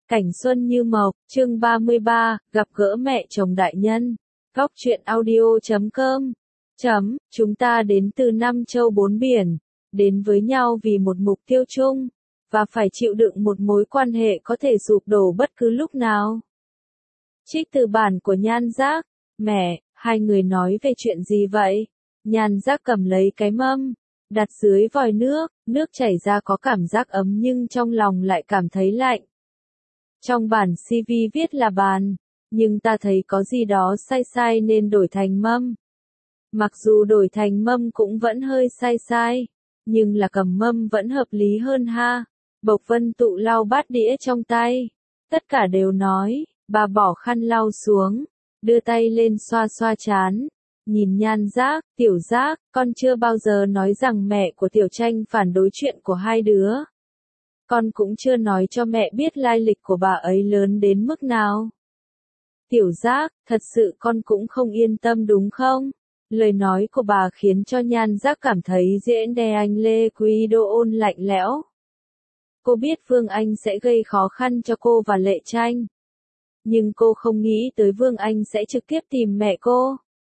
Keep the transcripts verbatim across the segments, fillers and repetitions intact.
Cảnh xuân như mộc, chương ba mươi ba, gặp gỡ mẹ chồng đại nhân. Góc truyện audio chấm com. Chấm, chúng ta đến từ năm châu bốn biển, đến với nhau vì một mục tiêu chung, và phải chịu đựng một mối quan hệ có thể sụp đổ bất cứ lúc nào. Trích từ bản của Nhan Giác. Mẹ, hai người nói về chuyện gì vậy? Nhan Giác cầm lấy cái mâm, đặt dưới vòi nước, nước chảy ra có cảm giác ấm nhưng trong lòng lại cảm thấy lạnh. Trong bản xê vê viết là bàn, nhưng ta thấy có gì đó sai sai nên đổi thành mâm. Mặc dù đổi thành mâm cũng vẫn hơi sai sai, nhưng là cầm mâm vẫn hợp lý hơn ha. Bộc Vân Tụ lau bát đĩa trong tay. Tất cả đều nói, bà bỏ khăn lau xuống, đưa tay lên xoa xoa trán. Nhìn Nhan Giác, Tiểu Giác, con chưa bao giờ nói rằng mẹ của Tiểu Tranh phản đối chuyện của hai đứa. Con cũng chưa nói cho mẹ biết lai lịch của bà ấy lớn đến mức nào. Tiểu Giác, thật sự con cũng không yên tâm đúng không? Lời nói của bà khiến cho Nhan Giác cảm thấy diễn đè anh Lê Quý Đô ôn lạnh lẽo. Cô biết Vương Anh sẽ gây khó khăn cho cô và Lệ Tranh. Nhưng cô không nghĩ tới Vương Anh sẽ trực tiếp tìm mẹ cô.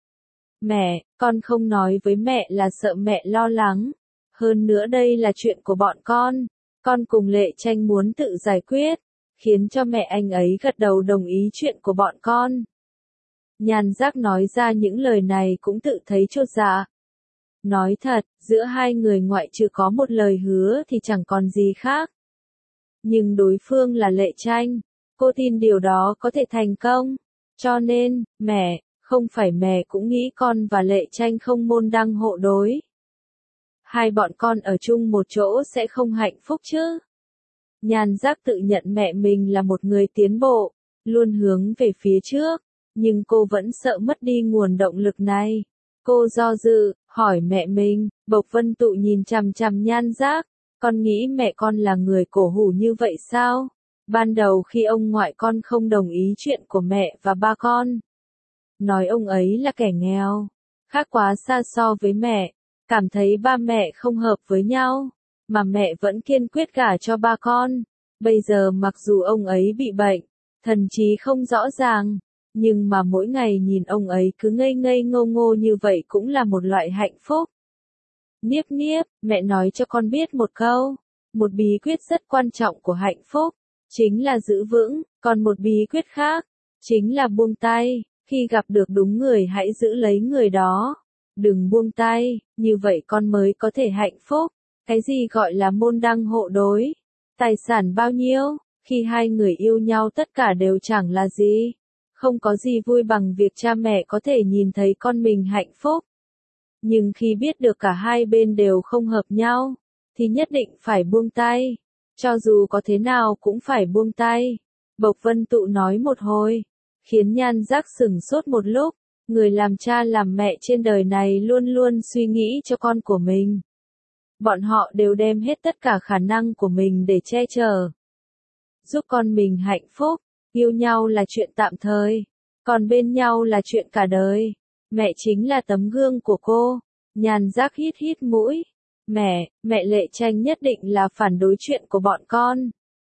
Mẹ, con không nói với mẹ là sợ mẹ lo lắng. Hơn nữa đây là chuyện của bọn con. Con cùng Lệ Tranh muốn tự giải quyết, khiến cho mẹ anh ấy gật đầu đồng ý chuyện của bọn con. Nhan Giác nói ra những lời này cũng tự thấy chột dạ. Nói thật, giữa hai người ngoại trừ có một lời hứa thì chẳng còn gì khác. Nhưng đối phương là Lệ Tranh, cô tin điều đó có thể thành công. Cho nên, mẹ, không phải mẹ cũng nghĩ con và Lệ Tranh không môn đăng hộ đối. Hai bọn con ở chung một chỗ sẽ không hạnh phúc chứ. Nhan Giác tự nhận mẹ mình là một người tiến bộ, luôn hướng về phía trước, nhưng cô vẫn sợ mất đi nguồn động lực này. Cô do dự, hỏi mẹ mình. Bộc Vân Tụ nhìn chằm chằm Nhan Giác, con nghĩ mẹ con là người cổ hủ như vậy sao? Ban đầu khi ông ngoại con không đồng ý chuyện của mẹ và ba con, nói ông ấy là kẻ nghèo, khác quá xa so với mẹ. Cảm thấy ba mẹ không hợp với nhau, mà mẹ vẫn kiên quyết gả cho ba con. Bây giờ mặc dù ông ấy bị bệnh, thần trí không rõ ràng, nhưng mà mỗi ngày nhìn ông ấy cứ ngây ngây ngô ngô như vậy cũng là một loại hạnh phúc. Niếp niếp, mẹ nói cho con biết một câu, một bí quyết rất quan trọng của hạnh phúc, chính là giữ vững, còn một bí quyết khác, chính là buông tay, khi gặp được đúng người hãy giữ lấy người đó. Đừng buông tay, như vậy con mới có thể hạnh phúc. Cái gì gọi là môn đăng hộ đối? Tài sản bao nhiêu? Khi hai người yêu nhau tất cả đều chẳng là gì. Không có gì vui bằng việc cha mẹ có thể nhìn thấy con mình hạnh phúc. Nhưng khi biết được cả hai bên đều không hợp nhau, thì nhất định phải buông tay. Cho dù có thế nào cũng phải buông tay. Bộc Vân Tụ nói một hồi, khiến Nhan Giác sửng sốt một lúc. Người làm cha làm mẹ trên đời này luôn luôn suy nghĩ cho con của mình. Bọn họ đều đem hết tất cả khả năng của mình để che chở, giúp con mình hạnh phúc. Yêu nhau là chuyện tạm thời, còn bên nhau là chuyện cả đời. Mẹ chính là tấm gương của cô. Nhan Giác hít hít mũi. Mẹ, mẹ Lệ Tranh nhất định là phản đối chuyện của bọn con.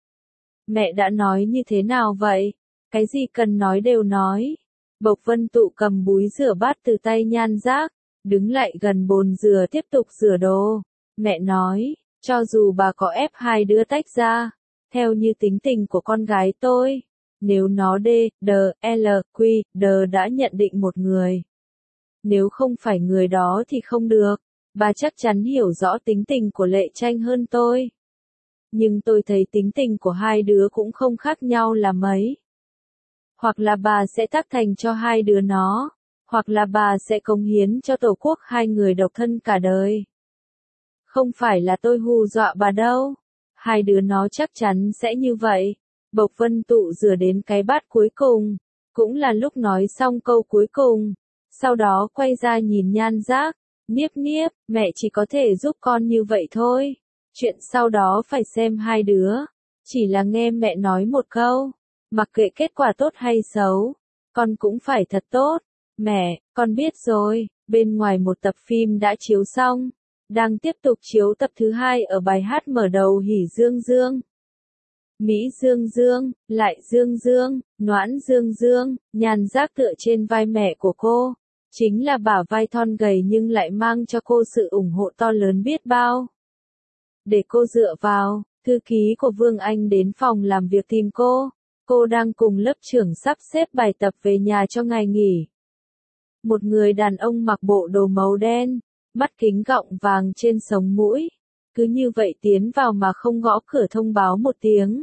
Mẹ đã nói như thế nào vậy? Cái gì cần nói đều nói. Bộc Vân Tụ cầm búi rửa bát từ tay Nhan Giác, đứng lại gần bồn rửa tiếp tục rửa đồ. Mẹ nói, cho dù bà có ép hai đứa tách ra, theo như tính tình của con gái tôi, nếu nó D, D, L, Q, D đã nhận định một người, nếu không phải người đó thì không được. Bà chắc chắn hiểu rõ tính tình của Lệ Tranh hơn tôi. Nhưng tôi thấy tính tình của hai đứa cũng không khác nhau là mấy. Hoặc là bà sẽ tác thành cho hai đứa nó, hoặc là bà sẽ cống hiến cho tổ quốc hai người độc thân cả đời. Không phải là tôi hù dọa bà đâu. Hai đứa nó chắc chắn sẽ như vậy. Bộc Vân Tụ rửa đến cái bát cuối cùng, cũng là lúc nói xong câu cuối cùng. Sau đó quay ra nhìn Nhan Giác. Niếp niếp, mẹ chỉ có thể giúp con như vậy thôi. Chuyện sau đó phải xem hai đứa. Chỉ là nghe mẹ nói một câu. Mặc kệ kết quả tốt hay xấu, con cũng phải thật tốt. Mẹ, con biết rồi. Bên ngoài một tập phim đã chiếu xong, đang tiếp tục chiếu tập thứ hai ở bài hát mở đầu Hỉ Dương Dương. Mỹ Dương Dương, lại Dương Dương, Noãn Dương Dương, Nhan Giác tựa trên vai mẹ của cô. Chính là bả vai thon gầy nhưng lại mang cho cô sự ủng hộ to lớn biết bao. Để cô dựa vào, thư ký của Vương Anh đến phòng làm việc tìm cô. Cô đang cùng lớp trưởng sắp xếp bài tập về nhà cho ngày nghỉ. Một người đàn ông mặc bộ đồ màu đen, mắt kính gọng vàng trên sống mũi. Cứ như vậy tiến vào mà không gõ cửa thông báo một tiếng.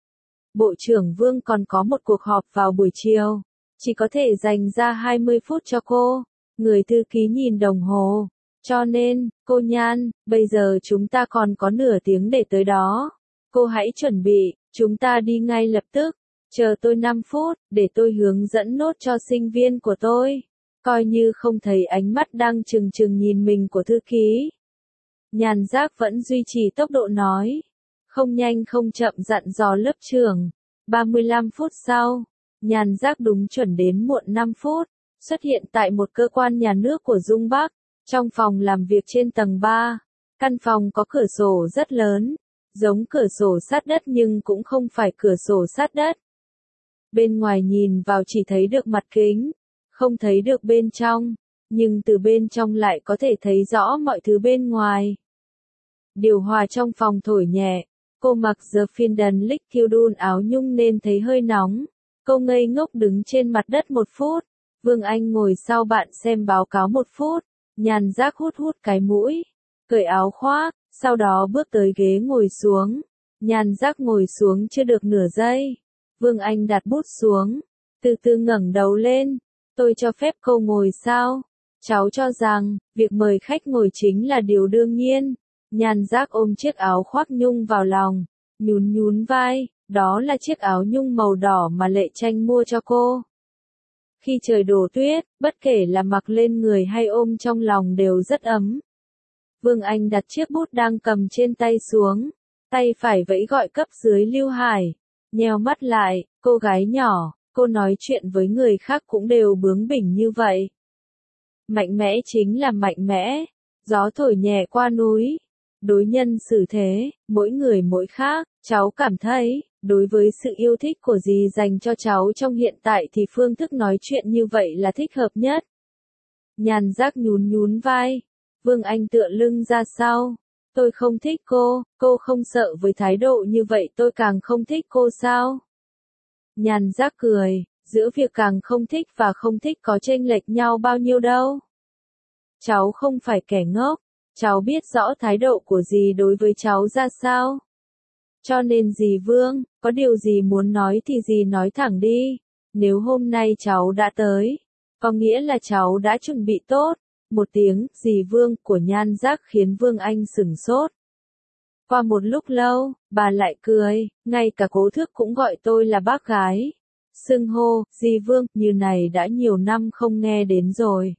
Bộ trưởng Vương còn có một cuộc họp vào buổi chiều. Chỉ có thể dành ra hai mươi phút cho cô. Người thư ký nhìn đồng hồ. Cho nên, cô Nhan, bây giờ chúng ta còn có nửa tiếng để tới đó. Cô hãy chuẩn bị, chúng ta đi ngay lập tức. Chờ tôi năm phút, để tôi hướng dẫn nốt cho sinh viên của tôi. Coi như không thấy ánh mắt đang trừng trừng nhìn mình của thư ký. Nhan Giác vẫn duy trì tốc độ nói. Không nhanh không chậm dặn dò lớp trưởng. ba mươi lăm phút sau, Nhan Giác đúng chuẩn đến muộn năm phút, xuất hiện tại một cơ quan nhà nước của Dung Bắc, trong phòng làm việc trên tầng ba. Căn phòng có cửa sổ rất lớn, giống cửa sổ sát đất nhưng cũng không phải cửa sổ sát đất. Bên ngoài nhìn vào chỉ thấy được mặt kính, không thấy được bên trong, nhưng từ bên trong lại có thể thấy rõ mọi thứ bên ngoài. Điều hòa trong phòng thổi nhẹ, cô mặc The Phiên thiêu đun áo nhung nên thấy hơi nóng. Cô ngây ngốc đứng trên mặt đất một phút. Vương Anh ngồi sau bạn xem báo cáo một phút. Nhan Giác hút hút cái mũi, cởi áo khoác, sau đó bước tới ghế ngồi xuống. Nhan Giác ngồi xuống chưa được nửa giây. Vương Anh đặt bút xuống, từ từ ngẩng đầu lên. Tôi cho phép cô ngồi sao? Cháu cho rằng, việc mời khách ngồi chính là điều đương nhiên. Nhan Giác ôm chiếc áo khoác nhung vào lòng, nhún nhún vai, đó là chiếc áo nhung màu đỏ mà Lệ Tranh mua cho cô. Khi trời đổ tuyết, bất kể là mặc lên người hay ôm trong lòng đều rất ấm. Vương Anh đặt chiếc bút đang cầm trên tay xuống, tay phải vẫy gọi cấp dưới Lưu Hải. Nheo mắt lại, cô gái nhỏ, cô nói chuyện với người khác cũng đều bướng bỉnh như vậy. Mạnh mẽ chính là mạnh mẽ, gió thổi nhẹ qua núi. Đối nhân xử thế, mỗi người mỗi khác, cháu cảm thấy, đối với sự yêu thích của dì dành cho cháu trong hiện tại thì phương thức nói chuyện như vậy là thích hợp nhất. Nhan Giác nhún nhún vai, Vương Anh tựa lưng ra sau. Tôi không thích cô, cô không sợ với thái độ như vậy tôi càng không thích cô sao? Nhan Giác cười, giữa việc càng không thích và không thích có chênh lệch nhau bao nhiêu đâu. Cháu không phải kẻ ngốc. Cháu biết rõ thái độ của dì đối với cháu ra sao. Cho nên dì Vương, có điều gì muốn nói thì dì nói thẳng đi. Nếu hôm nay cháu đã tới, có nghĩa là cháu đã chuẩn bị tốt. Một tiếng, dì Vương của Nhan Giác khiến Vương Anh sửng sốt. Qua một lúc lâu, bà lại cười, ngay cả Cố Thước cũng gọi tôi là bác gái. Xưng hô, dì Vương, như này đã nhiều năm không nghe đến rồi.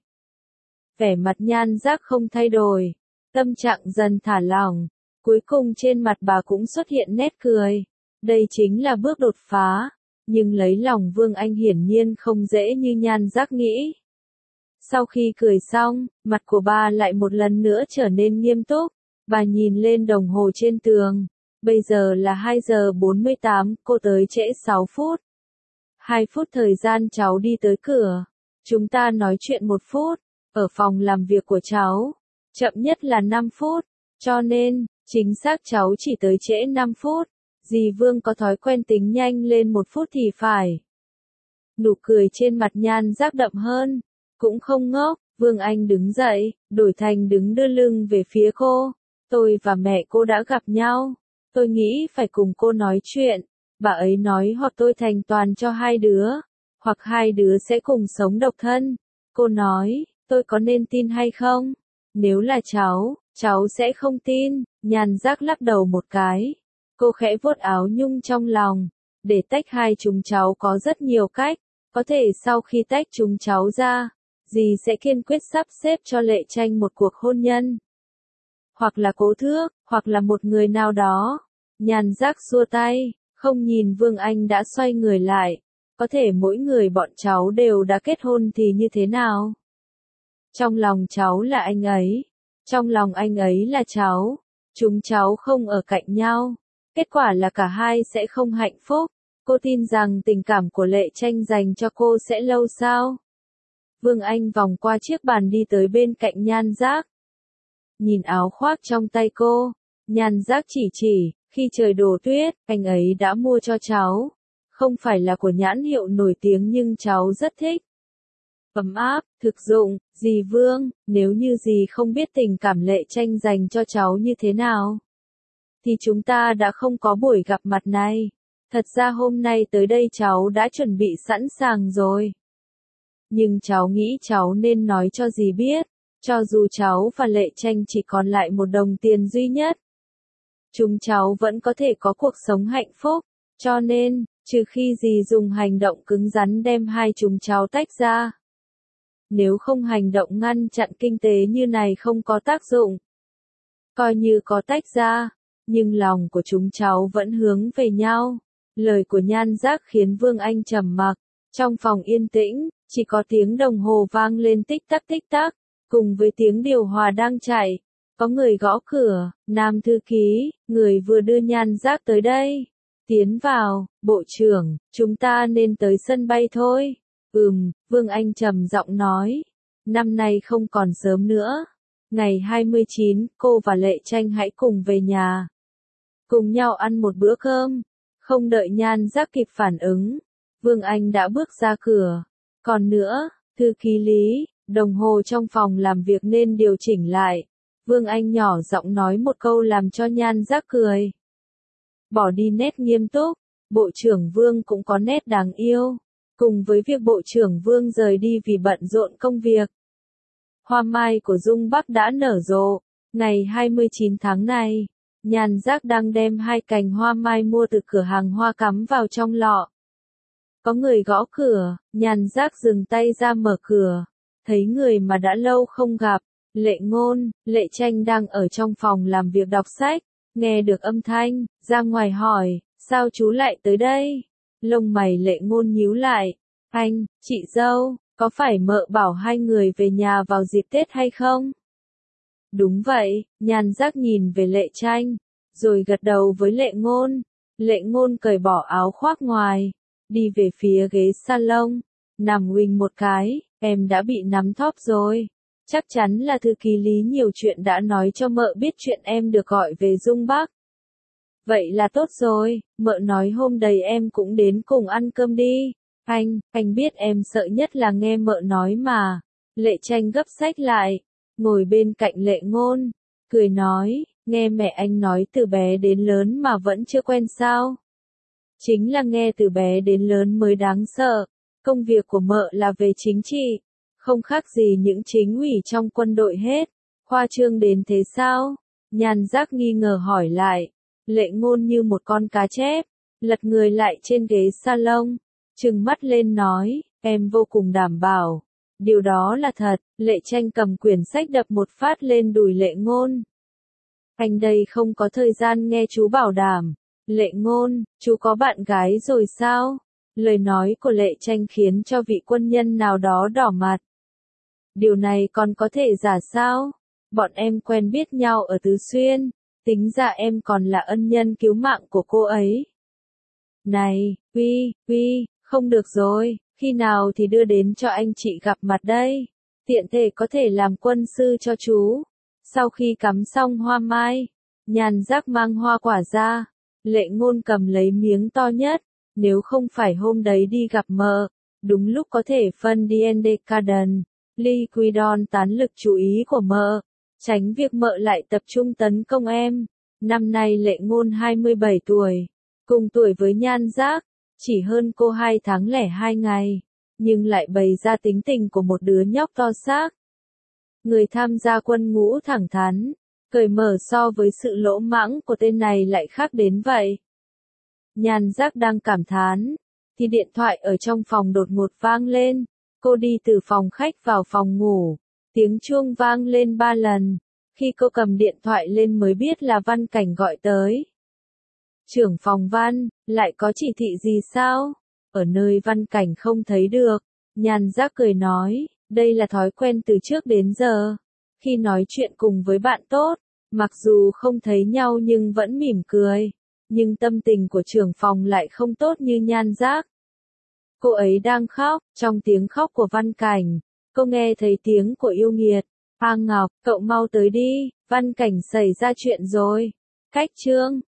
Vẻ mặt Nhan Giác không thay đổi. Tâm trạng dần thả lỏng, cuối cùng trên mặt bà cũng xuất hiện nét cười. Đây chính là bước đột phá, nhưng lấy lòng Vương Anh hiển nhiên không dễ như Nhan Giác nghĩ. Sau khi cười xong, mặt của bà lại một lần nữa trở nên nghiêm túc. Bà nhìn lên đồng hồ trên tường. Bây giờ là hai giờ bốn mươi tám, cô tới trễ sáu phút. hai phút thời gian cháu đi tới cửa. Chúng ta nói chuyện một phút, ở phòng làm việc của cháu. Chậm nhất là năm phút, cho nên, chính xác cháu chỉ tới trễ năm phút. Dì Vương có thói quen tính nhanh lên một phút thì phải. Nụ cười trên mặt Nhan Giác đậm hơn, cũng không ngốc. Vương Anh đứng dậy, đổi thành đứng đưa lưng về phía cô. Tôi và mẹ cô đã gặp nhau. Tôi nghĩ phải cùng cô nói chuyện. Bà ấy nói hoặc tôi thành toàn cho hai đứa, hoặc hai đứa sẽ cùng sống độc thân. Cô nói, tôi có nên tin hay không? Nếu là cháu, cháu sẽ không tin. Nhan Giác lắc đầu một cái. Cô khẽ vuốt áo nhung trong lòng. Để tách hai chúng cháu có rất nhiều cách. Có thể sau khi tách chúng cháu ra, dì sẽ kiên quyết sắp xếp cho Lệ Tranh một cuộc hôn nhân. Hoặc là Cố Thước, hoặc là một người nào đó. Nhan Giác xua tay, không nhìn Vương Anh đã xoay người lại. Có thể mỗi người bọn cháu đều đã kết hôn thì như thế nào? Trong lòng cháu là anh ấy. Trong lòng anh ấy là cháu. Chúng cháu không ở cạnh nhau. Kết quả là cả hai sẽ không hạnh phúc. Cô tin rằng tình cảm của Lệ Tranh dành cho cô sẽ lâu sao? Vương Anh vòng qua chiếc bàn đi tới bên cạnh Nhan Giác. Nhìn áo khoác trong tay cô, Nhan Giác chỉ chỉ, khi trời đổ tuyết, anh ấy đã mua cho cháu. Không phải là của nhãn hiệu nổi tiếng nhưng cháu rất thích. Ấm áp, thực dụng, dì Vương, nếu như dì không biết tình cảm Lệ Tranh dành cho cháu như thế nào, thì chúng ta đã không có buổi gặp mặt này. Thật ra hôm nay tới đây cháu đã chuẩn bị sẵn sàng rồi. Nhưng cháu nghĩ cháu nên nói cho dì biết, cho dù cháu và Lệ Tranh chỉ còn lại một đồng tiền duy nhất, chúng cháu vẫn có thể có cuộc sống hạnh phúc, cho nên, trừ khi dì dùng hành động cứng rắn đem hai chúng cháu tách ra. Nếu không hành động ngăn chặn kinh tế như này không có tác dụng. Coi như có tách ra, nhưng lòng của chúng cháu vẫn hướng về nhau. Lời của Nhan Giác khiến Vương Anh trầm mặc. Trong phòng yên tĩnh, chỉ có tiếng đồng hồ vang lên tích tắc tích tắc, cùng với tiếng điều hòa đang chạy. Có người gõ cửa, Nam thư ký, người vừa đưa Nhan Giác tới đây. Tiến vào, bộ trưởng, chúng ta nên tới sân bay thôi. Ừm, Vương Anh trầm giọng nói. Năm nay không còn sớm nữa. Ngày hai mươi chín, cô và Lệ Tranh hãy cùng về nhà. Cùng nhau ăn một bữa cơm. Không đợi Nhan Giác kịp phản ứng, Vương Anh đã bước ra cửa. Còn nữa, thư ký Lý, đồng hồ trong phòng làm việc nên điều chỉnh lại. Vương Anh nhỏ giọng nói một câu làm cho Nhan Giác cười. Bỏ đi nét nghiêm túc, Bộ trưởng Vương cũng có nét đáng yêu. Cùng với việc Bộ trưởng Vương rời đi vì bận rộn công việc, hoa mai của Dung Bắc đã nở rộ. Ngày hai mươi chín tháng này, Nhan Giác đang đem hai cành hoa mai mua từ cửa hàng hoa cắm vào trong lọ. Có người gõ cửa, Nhan Giác dừng tay ra mở cửa. Thấy người mà đã lâu không gặp, Lệ Ngôn, Lệ Tranh đang ở trong phòng làm việc đọc sách. Nghe được âm thanh, ra ngoài hỏi, sao chú lại tới đây? Lông mày Lệ Ngôn nhíu lại. Anh, chị dâu, có phải mợ bảo hai người về nhà vào dịp Tết hay không? Đúng vậy, Nhan Giác nhìn về Lệ Tranh, rồi gật đầu với Lệ Ngôn. Lệ Ngôn cởi bỏ áo khoác ngoài, đi về phía ghế salon, nằm uỳnh một cái, em đã bị nắm thóp rồi. Chắc chắn là thư ký Lý nhiều chuyện đã nói cho mợ biết chuyện em được gọi về Dung Bắc. Vậy là tốt rồi, mợ nói hôm đấy em cũng đến cùng ăn cơm đi. Anh, anh biết em sợ nhất là nghe mợ nói mà. Lệ Tranh gấp sách lại, ngồi bên cạnh Lệ Ngôn, cười nói, nghe mẹ anh nói từ bé đến lớn mà vẫn chưa quen sao. Chính là nghe từ bé đến lớn mới đáng sợ. Công việc của mợ là về chính trị, không khác gì những chính ủy trong quân đội hết. Khoa trương đến thế sao? Nhan Giác nghi ngờ hỏi lại. Lệ Ngôn như một con cá chép, lật người lại trên ghế salon, trừng mắt lên nói, em vô cùng đảm bảo. Điều đó là thật. Lệ Tranh cầm quyển sách đập một phát lên đùi Lệ Ngôn. Anh đây không có thời gian nghe chú bảo đảm. Lệ Ngôn, chú có bạn gái rồi sao? Lời nói của Lệ Tranh khiến cho vị quân nhân nào đó đỏ mặt. Điều này còn có thể giả sao? Bọn em quen biết nhau ở Tứ Xuyên, tính ra em còn là ân nhân cứu mạng của cô ấy. Này, Uy, Uy, không được rồi, khi nào thì đưa đến cho anh chị gặp mặt đây? Tiện thể có thể làm quân sư cho chú. Sau khi cắm xong hoa mai, Nhan Giác mang hoa quả ra. Lệ Ngôn cầm lấy miếng to nhất, nếu không phải hôm đấy đi gặp mợ, đúng lúc có thể phân Diendecaden, Liquidon tán lực chú ý của mợ, tránh việc mợ lại tập trung tấn công em. Năm nay Lệ Ngôn hai mươi bảy tuổi, cùng tuổi với Nhan Giác, chỉ hơn cô hai tháng lẻ hai ngày, nhưng lại bày ra tính tình của một đứa nhóc to xác. Người tham gia quân ngũ thẳng thắn, cởi mở so với sự lỗ mãng của tên này lại khác đến vậy. Nhan Giác đang cảm thán, thì điện thoại ở trong phòng đột ngột vang lên. Cô đi từ phòng khách vào phòng ngủ, tiếng chuông vang lên ba lần. Khi cô cầm điện thoại lên mới biết là Văn Cảnh gọi tới. Trưởng phòng Văn, lại có chỉ thị gì sao? Ở nơi Văn Cảnh không thấy được. Nhan Giác cười nói, đây là thói quen từ trước đến giờ. Khi nói chuyện cùng với bạn tốt, mặc dù không thấy nhau nhưng vẫn mỉm cười. nhưng tâm tình của trưởng phòng lại không tốt như Nhan Giác. Cô ấy đang khóc, trong tiếng khóc của Văn Cảnh, cô nghe thấy tiếng của yêu nghiệt. A Ngọc, cậu mau tới đi, Văn Cảnh xảy ra chuyện rồi. Cách chương